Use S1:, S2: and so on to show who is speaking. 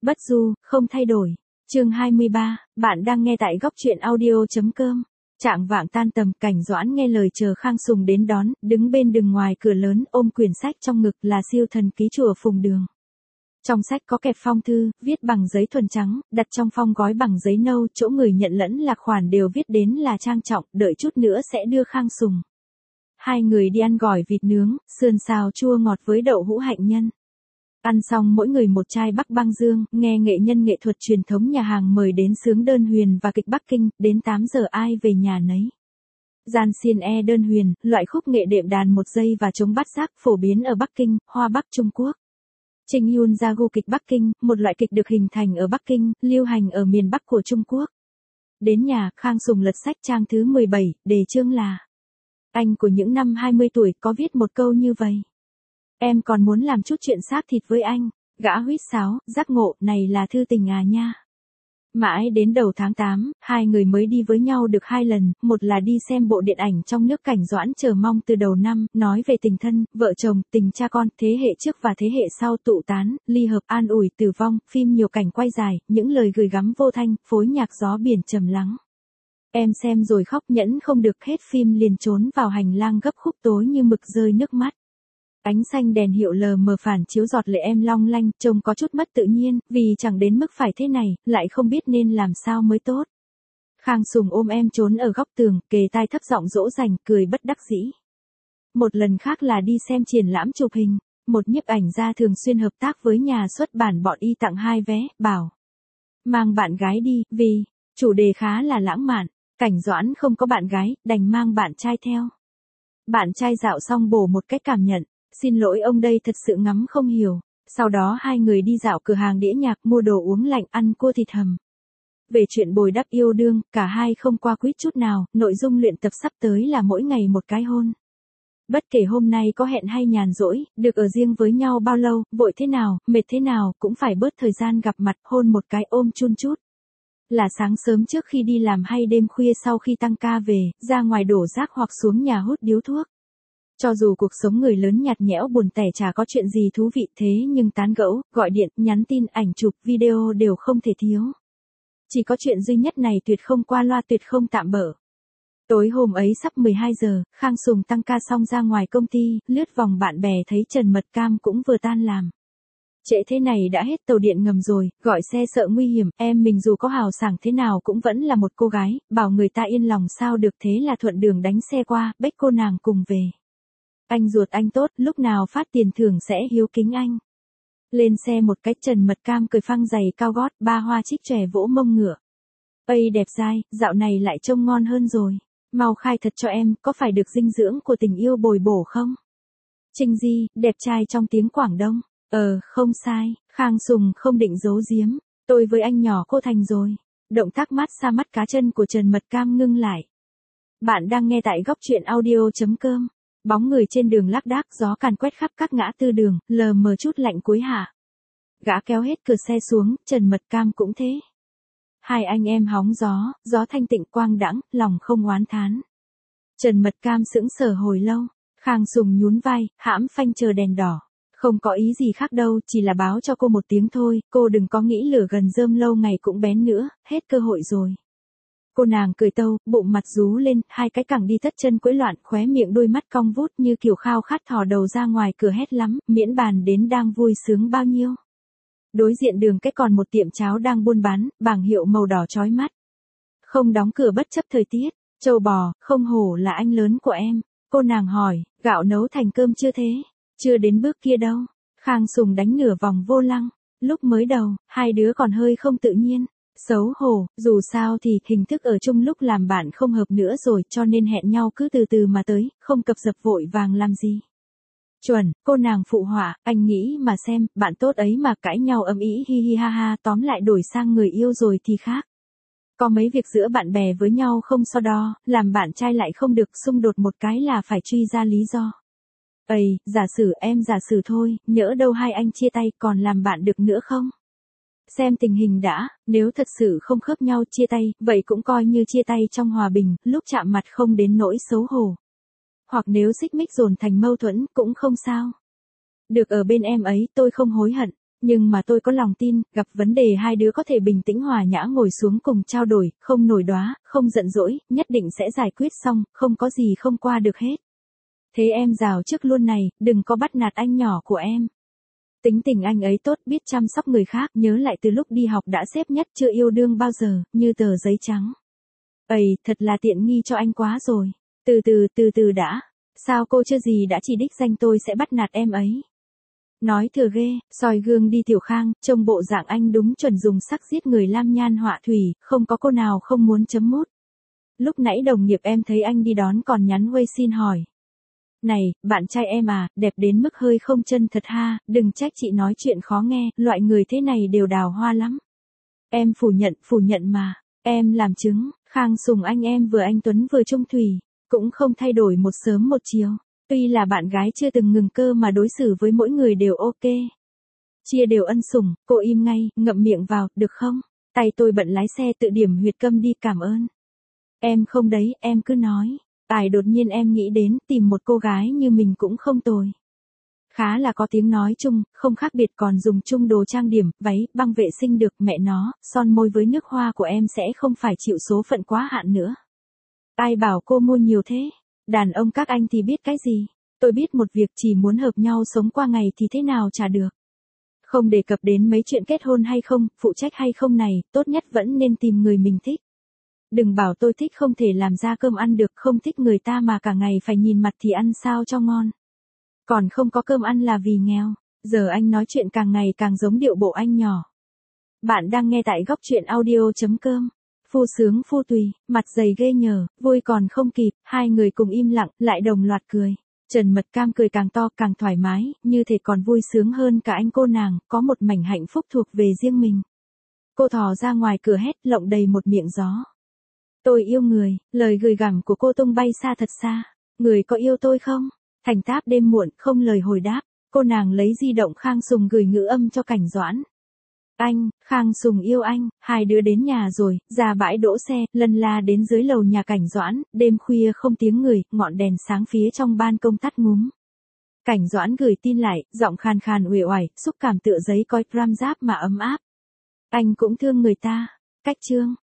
S1: Bất du, không thay đổi. Chương 23, bạn đang nghe tại góc truyện audio.com. Trạng vạng tan tầm, Cảnh Doãn nghe lời chờ Khang Sùng đến đón, đứng bên đường ngoài cửa lớn, ôm quyển sách trong ngực là Siêu Thần Ký Chùa Phùng Đường. Trong sách có kẹp phong thư, viết bằng giấy thuần trắng, đặt trong phong gói bằng giấy nâu, chỗ người nhận lẫn lạc khoản đều viết đến là trang trọng, đợi chút nữa sẽ đưa Khang Sùng. Hai người đi ăn gỏi vịt nướng, sườn xào chua ngọt với đậu hũ hạnh nhân. Ăn xong mỗi người một chai Bắc Băng Dương, nghe nghệ nhân nghệ thuật truyền thống nhà hàng mời đến sướng đơn huyền và kịch Bắc Kinh, đến 8 giờ ai về nhà nấy. Gian xiên đơn huyền, loại khúc nghệ đệm đàn một giây và trống bát giác, phổ biến ở Bắc Kinh, Hoa Bắc Trung Quốc. Trình Yun Jagu kịch Bắc Kinh, một loại kịch được hình thành ở Bắc Kinh, lưu hành ở miền Bắc của Trung Quốc. Đến nhà, Khang Sùng lật sách trang thứ 17, đề chương là Anh của những năm 20 tuổi có viết một câu như vậy. Em còn muốn làm chút chuyện xác thịt với anh. Gã huýt sáo, giác ngộ, này là thư tình à nha. Mãi đến đầu tháng 8, hai người mới đi với nhau được 2 lần, một là đi xem bộ điện ảnh trong nước Cảnh Doãn chờ mong từ đầu năm, nói về tình thân, vợ chồng, tình cha con, thế hệ trước và thế hệ sau tụ tán, ly hợp, an ủi, tử vong, phim nhiều cảnh quay dài, những lời gửi gắm vô thanh, phối nhạc gió biển trầm lắng. Em xem rồi khóc nhẫn không được, hết phim liền trốn vào hành lang gấp khúc tối như mực rơi nước mắt. Ánh xanh đèn hiệu lờ mờ phản chiếu giọt lệ em long lanh, trông có chút mất tự nhiên, vì chẳng đến mức phải thế này, lại không biết nên làm sao mới tốt. Khang Sùng ôm em trốn ở góc tường, kề tai thấp giọng dỗ dành, cười bất đắc dĩ. Một lần khác là đi xem triển lãm chụp hình, một nhiếp ảnh gia thường xuyên hợp tác với nhà xuất bản bọn y tặng 2 vé, bảo mang bạn gái đi, vì chủ đề khá là lãng mạn. Cảnh Doãn không có bạn gái, đành mang bạn trai theo. Bạn trai dạo xong bổ một cái cảm nhận. Xin lỗi ông đây thật sự ngắm không hiểu. Sau đó hai người đi dạo cửa hàng đĩa nhạc, mua đồ uống lạnh, ăn cua thịt hầm. Về chuyện bồi đắp yêu đương, cả hai không qua quýt chút nào, nội dung luyện tập sắp tới là mỗi ngày một cái hôn. Bất kể hôm nay có hẹn hay nhàn rỗi, được ở riêng với nhau bao lâu, vội thế nào, mệt thế nào, cũng phải bớt thời gian gặp mặt, hôn một cái, ôm chun chút. Là sáng sớm trước khi đi làm hay đêm khuya sau khi tăng ca về, ra ngoài đổ rác hoặc xuống nhà hút điếu thuốc. Cho dù cuộc sống người lớn nhạt nhẽo buồn tẻ chả có chuyện gì thú vị thế nhưng tán gẫu, gọi điện, nhắn tin, ảnh chụp, video đều không thể thiếu. Chỉ có chuyện duy nhất này tuyệt không qua loa, tuyệt không tạm bợ. Tối hôm ấy sắp 12 giờ, Khang Sùng tăng ca xong ra ngoài công ty, lướt vòng bạn bè thấy Trần Mật Cam cũng vừa tan làm. Trễ thế này đã hết tàu điện ngầm rồi, gọi xe sợ nguy hiểm, em mình dù có hào sảng thế nào cũng vẫn là một cô gái, bảo người ta yên lòng sao được, thế là thuận đường đánh xe qua, bếch cô nàng cùng về. Anh ruột anh tốt, lúc nào phát tiền thưởng sẽ hiếu kính anh. Lên xe một cái, Trần Mật Cam cười phăng giày cao gót, ba hoa chích chòe vỗ mông ngựa. Ây đẹp dai, dạo này lại trông ngon hơn rồi. Mau khai thật cho em, có phải được dinh dưỡng của tình yêu bồi bổ không? Trinh Di, đẹp trai trong tiếng Quảng Đông. Không sai, Khang Sùng không định giấu giếm. Tôi với anh nhỏ cô thành rồi. Động tác mát xa mắt cá chân của Trần Mật Cam ngưng lại. Bạn đang nghe tại góc truyện audio.com. Bóng người trên đường lác đác, gió càn quét khắp các ngã tư đường, lờ mờ chút lạnh cuối hạ. Gã kéo hết cửa xe xuống, Trần Mật Cam cũng thế. Hai anh em hóng gió, gió thanh tịnh quang đãng, lòng không oán thán. Trần Mật Cam sững sờ hồi lâu, Khang Sùng nhún vai, hãm phanh chờ đèn đỏ. Không có ý gì khác đâu, chỉ là báo cho cô một tiếng thôi, cô đừng có nghĩ lửa gần rơm lâu ngày cũng bén nữa, hết cơ hội rồi. Cô nàng cười tâu, bụng mặt rú lên, hai cái cẳng đi thất chân quẫy loạn, khóe miệng đôi mắt cong vút như kiểu khao khát thò đầu ra ngoài cửa hét lắm, miễn bàn đến đang vui sướng bao nhiêu. Đối diện đường cái còn một tiệm cháo đang buôn bán, bảng hiệu màu đỏ chói mắt. Không đóng cửa bất chấp thời tiết, trâu bò, không hổ là anh lớn của em. Cô nàng hỏi, gạo nấu thành cơm chưa thế? Chưa đến bước kia đâu. Khang Sùng đánh nửa vòng vô lăng. Lúc mới đầu, hai đứa còn hơi không tự nhiên. Xấu hổ, dù sao thì hình thức ở chung lúc làm bạn không hợp nữa rồi, cho nên hẹn nhau cứ từ từ mà tới, không cập dập vội vàng làm gì. Chuẩn, cô nàng phụ họa, anh nghĩ mà xem, bạn tốt ấy mà cãi nhau ầm ĩ hi hi ha ha, tóm lại đổi sang người yêu rồi thì khác. Có mấy việc giữa bạn bè với nhau không so đo, làm bạn trai lại không được, xung đột một cái là phải truy ra lý do. Giả sử em giả sử thôi, nhỡ đâu hai anh chia tay còn làm bạn được nữa không? Xem tình hình đã, nếu thật sự không khớp nhau chia tay, vậy cũng coi như chia tay trong hòa bình, lúc chạm mặt không đến nỗi xấu hổ. Hoặc nếu xích mích dồn thành mâu thuẫn, cũng không sao. Được ở bên em ấy, tôi không hối hận, Nhưng mà tôi có lòng tin, gặp vấn đề hai đứa có thể bình tĩnh hòa nhã ngồi xuống cùng trao đổi, không nổi đoá, không giận dỗi, nhất định sẽ giải quyết xong, không có gì không qua được hết. Thế em rào trước luôn này, đừng có bắt nạt anh nhỏ của em. Tính tình anh ấy tốt, biết chăm sóc người khác, nhớ lại từ lúc đi học đã xếp nhất, chưa yêu đương bao giờ, như tờ giấy trắng. Ầy, thật là tiện nghi cho anh quá rồi. Từ từ đã. Sao cô chưa gì đã chỉ đích danh tôi sẽ bắt nạt em ấy. Nói thừa ghê, soi gương đi Tiểu Khang, trông bộ dạng anh đúng chuẩn dùng sắc giết người lam nhan họa thủy, không có cô nào không muốn chấm mút. Lúc nãy đồng nghiệp em thấy anh đi đón còn nhắn Way xin hỏi. Này, bạn trai em à, đẹp đến mức hơi không chân thật ha, đừng trách chị nói chuyện khó nghe, loại người thế này đều đào hoa lắm. Em phủ nhận mà, em làm chứng, Khang Sùng anh em vừa anh Tuấn vừa trung thủy, cũng không thay đổi một sớm một chiều. Tuy là bạn gái chưa từng ngừng cơ mà đối xử với mỗi người đều ok. Chia đều ân sủng, cô im ngay, ngậm miệng vào, được không? Tay tôi bận lái xe tự điểm huyệt câm đi, cảm ơn. Em không đấy, em cứ nói. Đột nhiên em nghĩ đến tìm một cô gái như mình cũng không tồi. Khá là có tiếng nói chung, không khác biệt còn dùng chung đồ trang điểm, váy, băng vệ sinh được, mẹ nó, son môi với nước hoa của em sẽ không phải chịu số phận quá hạn nữa. Ai bảo cô mua nhiều thế? Đàn ông các anh thì biết cái gì? Tôi biết một việc, chỉ muốn hợp nhau sống qua ngày thì thế nào chả được. Không đề cập đến mấy chuyện kết hôn hay không, phụ trách hay không này, tốt nhất vẫn nên tìm người mình thích. Đừng bảo tôi thích không thể làm ra cơm ăn được, không thích người ta mà cả ngày phải nhìn mặt thì ăn sao cho ngon. Còn không có cơm ăn là vì nghèo. Giờ anh nói chuyện càng ngày càng giống điệu bộ anh nhỏ. Bạn đang nghe tại góc truyện audio.com. Phu sướng phu tùy, mặt dày ghê nhờ, vui còn không kịp, hai người cùng im lặng, lại đồng loạt cười. Trần Mật Cam cười càng to càng thoải mái, như thể còn vui sướng hơn cả anh cô nàng, có một mảnh hạnh phúc thuộc về riêng mình. Cô thò ra ngoài cửa hét, lộng đầy một miệng gió. Tôi yêu người, lời gửi gắm của cô tung bay xa thật xa. Người có yêu tôi không? Thành Tháp đêm muộn, không lời hồi đáp. Cô nàng lấy di động Khang Sùng gửi ngữ âm cho Cảnh Doãn. Anh, Khang Sùng yêu anh, hai đứa đến nhà rồi, ra bãi đỗ xe, lân la đến dưới lầu nhà Cảnh Doãn, đêm khuya không tiếng người, ngọn đèn sáng phía trong ban công tắt ngúm. Cảnh Doãn gửi tin lại, giọng khàn khàn uể oải, xúc cảm tựa giấy coi pram giáp mà ấm áp. Anh cũng thương người ta. Cách chương.